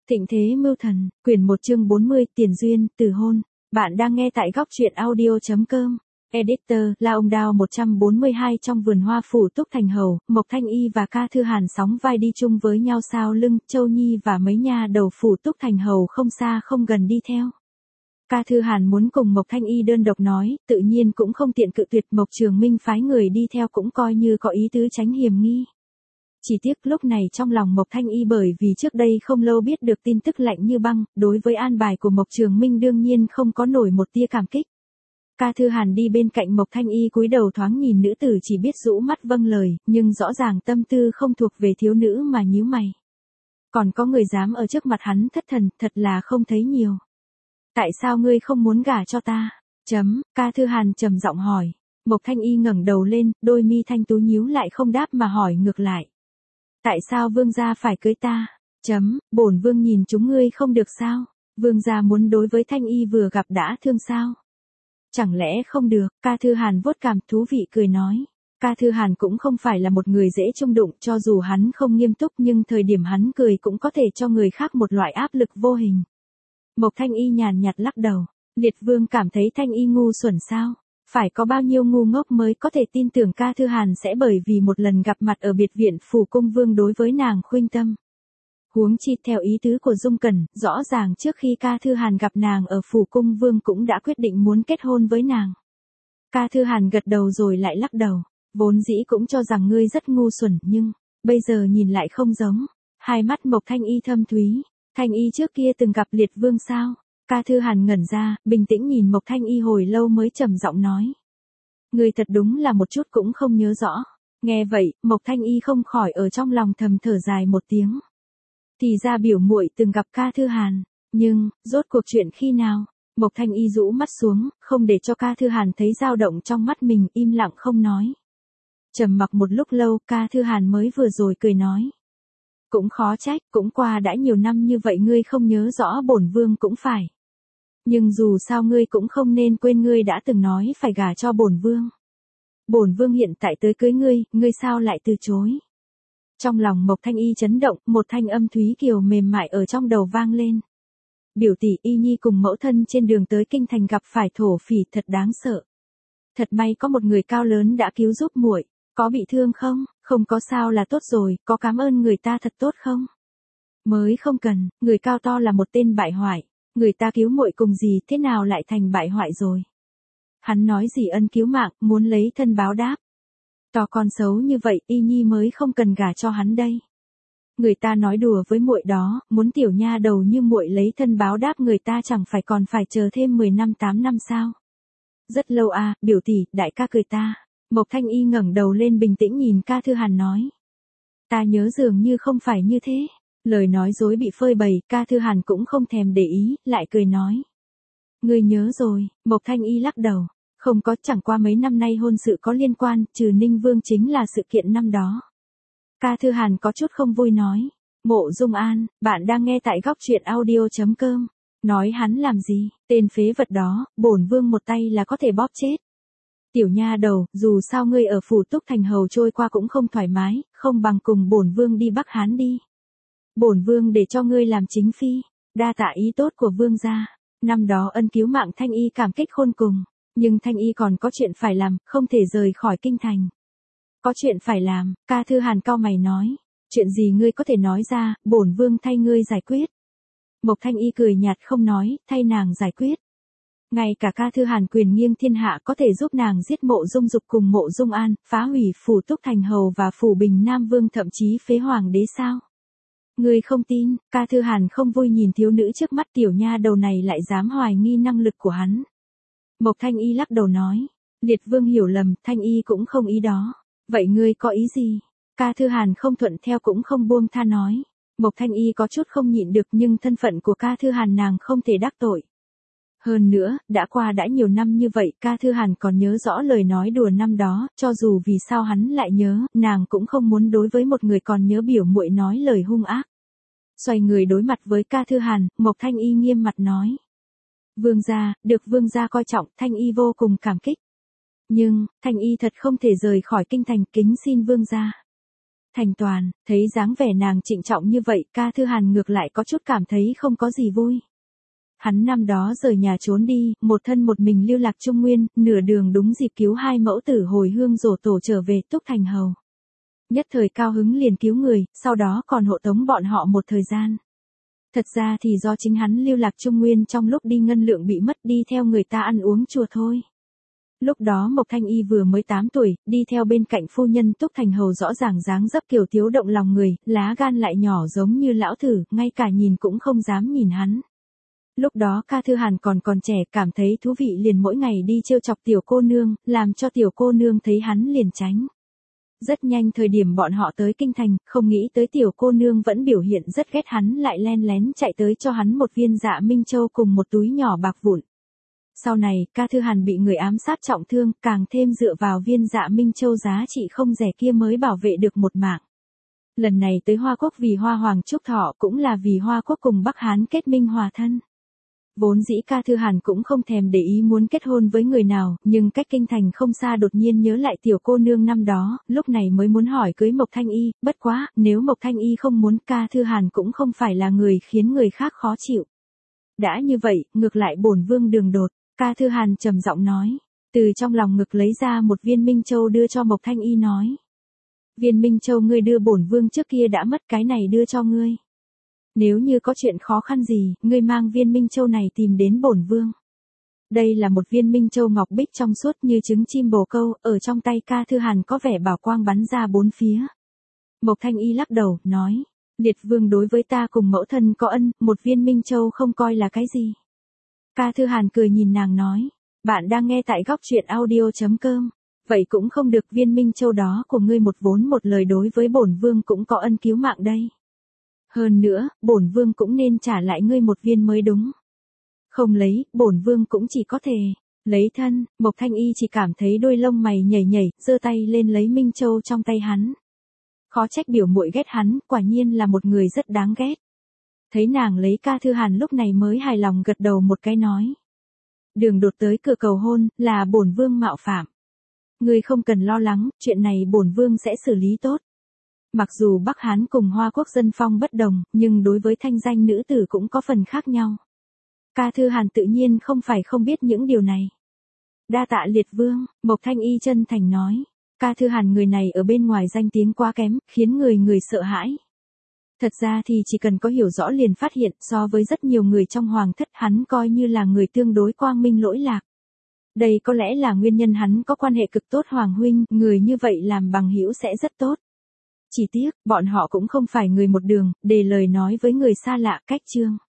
Thịnh thế mưu thần, quyển 1 chương 40, tiền duyên, từ hôn. Bạn đang nghe tại góc truyện audio.com. Editor, La Ông Đao 142. Trong vườn hoa phủ Túc Thành Hầu, Mộc Thanh Y và Ca Thư Hàn sóng vai đi chung với nhau sau lưng, Châu Nhi và mấy nha đầu phủ Túc Thành Hầu không xa không gần đi theo. Ca Thư Hàn muốn cùng Mộc Thanh Y đơn độc nói, tự nhiên cũng không tiện cự tuyệt. Mộc Trường Minh phái người đi theo cũng coi như có ý tứ tránh hiểm nghi. Chỉ tiếc lúc này trong lòng Mộc Thanh Y bởi vì trước đây không lâu biết được tin tức lạnh như băng, đối với an bài của Mộc Trường Minh đương nhiên không có nổi một tia cảm kích. Ca Thư Hàn đi bên cạnh Mộc Thanh Y cúi đầu thoáng nhìn nữ tử chỉ biết rũ mắt vâng lời, nhưng rõ ràng tâm tư không thuộc về thiếu nữ mà nhíu mày. Còn có người dám ở trước mặt hắn thất thần, thật là không thấy nhiều. Tại sao ngươi không muốn gả cho ta? Ca Thư Hàn trầm giọng hỏi. Mộc Thanh Y ngẩng đầu lên, đôi mi thanh tú nhíu lại không đáp mà hỏi ngược lại. Tại sao vương gia phải cưới ta? Bổn vương nhìn chúng ngươi không được sao? Vương gia muốn đối với Thanh Y vừa gặp đã thương sao? Chẳng lẽ không được? Ca Thư Hàn vuốt cằm thú vị cười nói. Ca Thư Hàn cũng không phải là một người dễ chung đụng, cho dù hắn không nghiêm túc nhưng thời điểm hắn cười cũng có thể cho người khác một loại áp lực vô hình. Mộc Thanh Y nhàn nhạt lắc đầu. Liệt vương cảm thấy Thanh Y ngu xuẩn sao? Phải có bao nhiêu ngu ngốc mới có thể tin tưởng Ca Thư Hàn sẽ bởi vì một lần gặp mặt ở biệt viện phủ cung vương đối với nàng khuynh tâm. Huống chi theo ý tứ của Dung Cẩn, rõ ràng trước khi Ca Thư Hàn gặp nàng ở phủ cung vương cũng đã quyết định muốn kết hôn với nàng. Ca Thư Hàn gật đầu rồi lại lắc đầu, vốn dĩ cũng cho rằng ngươi rất ngu xuẩn nhưng, bây giờ nhìn lại không giống. Hai mắt Mộc Thanh Y thâm thúy, Thanh Y trước kia từng gặp Liệt vương sao? Ca Thư Hàn ngẩn ra, bình tĩnh nhìn Mộc Thanh Y hồi lâu mới trầm giọng nói. Ngươi thật đúng là một chút cũng không nhớ rõ. Nghe vậy, Mộc Thanh Y không khỏi ở trong lòng thầm thở dài một tiếng. Thì ra biểu muội từng gặp Ca Thư Hàn, nhưng, rốt cuộc chuyện khi nào? Mộc Thanh Y rũ mắt xuống, không để cho Ca Thư Hàn thấy dao động trong mắt mình, im lặng không nói. Trầm mặc một lúc lâu, Ca Thư Hàn mới vừa rồi cười nói. Cũng khó trách, cũng qua đã nhiều năm như vậy ngươi không nhớ rõ bổn vương cũng phải. Nhưng dù sao ngươi cũng không nên quên ngươi đã từng nói phải gả cho bổn vương. Bổn vương hiện tại tới cưới ngươi sao lại từ chối? Trong lòng Mộc Thanh Y chấn động, một thanh âm thúy kiều mềm mại ở trong đầu vang lên. Biểu tỷ Y Nhi cùng mẫu thân trên đường tới kinh thành gặp phải thổ phỉ thật đáng sợ. Thật may có một người cao lớn đã cứu giúp muội, có bị thương không? Không có sao là tốt rồi, có cảm ơn người ta thật tốt không? Mới không cần, người cao to là một tên bại hoại. Người ta cứu muội cùng gì thế nào lại thành bại hoại rồi? Hắn nói gì ân cứu mạng, muốn lấy thân báo đáp. To con xấu như vậy, Y Nhi mới không cần gả cho hắn đây. Người ta nói đùa với muội đó, muốn tiểu nha đầu như muội lấy thân báo đáp người ta chẳng phải còn phải chờ thêm 10 năm 8 năm sao? Rất lâu à, biểu tỷ, đại ca cười ta. Mộc Thanh Y ngẩng đầu lên bình tĩnh nhìn Ca Thư Hàn nói. Ta nhớ dường như không phải như thế. Lời nói dối bị phơi bày, Ca Thư Hàn cũng không thèm để ý, lại cười nói. Ngươi nhớ rồi, Mộc Thanh Y lắc đầu. Không có, chẳng qua mấy năm nay hôn sự có liên quan, trừ Ninh Vương chính là sự kiện năm đó. Ca Thư Hàn có chút không vui nói. Mộ Dung An, bạn đang nghe tại góc truyện audio.com. Nói hắn làm gì, tên phế vật đó, bổn vương một tay là có thể bóp chết. Tiểu nha đầu, dù sao ngươi ở phủ Túc Thành Hầu trôi qua cũng không thoải mái, không bằng cùng bổn vương đi Bắc Hán đi. Bổn vương để cho ngươi làm chính phi, đa tạ ý tốt của vương gia. Năm đó ân cứu mạng Thanh Y cảm kích khôn cùng, nhưng Thanh Y còn có chuyện phải làm, không thể rời khỏi kinh thành. Có chuyện phải làm, Ca Thư Hàn cau mày nói, chuyện gì ngươi có thể nói ra, bổn vương thay ngươi giải quyết. Mộc Thanh Y cười nhạt không nói, thay nàng giải quyết. Ngay cả Ca Thư Hàn quyền nghiêng thiên hạ có thể giúp nàng giết Mộ Dung Dục cùng Mộ Dung An, phá hủy phủ Túc Thành Hầu và phủ Bình Nam Vương thậm chí phế hoàng đế sao? Ngươi không tin? Ca Thư Hàn không vui nhìn thiếu nữ trước mắt tiểu nha đầu này lại dám hoài nghi năng lực của hắn. Mộc Thanh Y lắc đầu nói, Liệt vương hiểu lầm, Thanh Y cũng không ý đó. Vậy ngươi có ý gì? Ca Thư Hàn không thuận theo cũng không buông tha nói. Mộc Thanh Y có chút không nhịn được nhưng thân phận của Ca Thư Hàn nàng không thể đắc tội. Hơn nữa, đã qua đã nhiều năm như vậy, Ca Thư Hàn còn nhớ rõ lời nói đùa năm đó, cho dù vì sao hắn lại nhớ, nàng cũng không muốn đối với một người còn nhớ biểu muội nói lời hung ác. Xoay người đối mặt với Ca Thư Hàn, Mộc Thanh Y nghiêm mặt nói. Vương gia, được vương gia coi trọng, Thanh Y vô cùng cảm kích. Nhưng, Thanh Y thật không thể rời khỏi kinh thành, kính xin vương gia. Thành Toàn, thấy dáng vẻ nàng trịnh trọng như vậy, ca thư hàn ngược lại có chút cảm thấy không có gì vui. Hắn năm đó rời nhà trốn đi, một thân một mình lưu lạc Trung Nguyên, nửa đường đúng dịp cứu hai mẫu tử hồi hương rổ tổ trở về Túc Thành Hầu. Nhất thời cao hứng liền cứu người, sau đó còn hộ tống bọn họ một thời gian. Thật ra thì do chính hắn lưu lạc Trung Nguyên trong lúc đi ngân lượng bị mất đi theo người ta ăn uống chùa thôi. Lúc đó Mộc Thanh Y vừa mới 8 tuổi, đi theo bên cạnh phu nhân Túc Thành Hầu rõ ràng dáng dấp kiều thiếu động lòng người, lá gan lại nhỏ giống như lão thử, ngay cả nhìn cũng không dám nhìn hắn. Lúc đó ca thư hàn còn trẻ, cảm thấy thú vị liền mỗi ngày đi trêu chọc tiểu cô nương, làm cho tiểu cô nương thấy hắn liền tránh. Rất nhanh thời điểm bọn họ tới kinh thành, không nghĩ tới tiểu cô nương vẫn biểu hiện rất ghét hắn lại len lén chạy tới cho hắn một viên Dạ Minh Châu cùng một túi nhỏ bạc vụn. Sau này, ca thư hàn bị người ám sát trọng thương, càng thêm dựa vào viên Dạ Minh Châu giá trị không rẻ kia mới bảo vệ được một mạng. Lần này tới Hoa Quốc vì Hoa Hoàng chúc thọ cũng là vì Hoa Quốc cùng Bắc Hán kết minh hòa thân. Vốn dĩ ca thư hàn cũng không thèm để ý muốn kết hôn với người nào, nhưng cách kinh thành không xa đột nhiên nhớ lại tiểu cô nương năm đó, lúc này mới muốn hỏi cưới Mộc Thanh Y, bất quá, nếu Mộc Thanh Y không muốn, ca thư hàn cũng không phải là người khiến người khác khó chịu. Đã như vậy, ngược lại bổn vương đường đột, ca thư hàn trầm giọng nói, từ trong lòng ngực lấy ra một viên Minh Châu đưa cho Mộc Thanh Y nói. Viên Minh Châu ngươi đưa bổn vương trước kia đã mất, cái này đưa cho ngươi. Nếu như có chuyện khó khăn gì, ngươi mang viên Minh Châu này tìm đến bổn vương. Đây là một viên Minh Châu ngọc bích trong suốt như trứng chim bồ câu, ở trong tay ca thư hàn có vẻ bảo quang bắn ra bốn phía. Mộc Thanh Y lắc đầu, nói, liệt vương đối với ta cùng mẫu thân có ân, một viên Minh Châu không coi là cái gì. Ca thư hàn cười nhìn nàng nói, bạn đang nghe tại góc truyện audio.com. Vậy cũng không được, viên Minh Châu đó của ngươi một vốn một lời đối với bổn vương cũng có ân cứu mạng đây. Hơn nữa, bổn vương cũng nên trả lại ngươi một viên mới đúng. Không lấy, bổn vương cũng chỉ có thể lấy thân. Mộc Thanh Y chỉ cảm thấy đôi lông mày nhảy nhảy, giơ tay lên lấy Minh Châu trong tay hắn. Khó trách biểu muội ghét hắn, quả nhiên là một người rất đáng ghét. Thấy nàng lấy, ca thư hàn lúc này mới hài lòng gật đầu một cái nói. Đường đột tới cửa cầu hôn, là bổn vương mạo phạm. Ngươi không cần lo lắng, chuyện này bổn vương sẽ xử lý tốt. Mặc dù Bắc Hán cùng Hoa Quốc dân phong bất đồng, nhưng đối với thanh danh nữ tử cũng có phần khác nhau. Ca thư hàn tự nhiên không phải không biết những điều này. Đa tạ liệt vương, Mộc Thanh Y chân thành nói. Ca thư hàn người này ở bên ngoài danh tiếng quá kém, khiến người sợ hãi. Thật ra thì chỉ cần có hiểu rõ liền phát hiện, so với rất nhiều người trong hoàng thất, hắn coi như là người tương đối quang minh lỗi lạc. Đây có lẽ là nguyên nhân hắn có quan hệ cực tốt Hoàng huynh, người như vậy làm bằng hữu sẽ rất tốt. Chỉ tiếc, bọn họ cũng không phải người một đường, để lời nói với người xa lạ cách chương.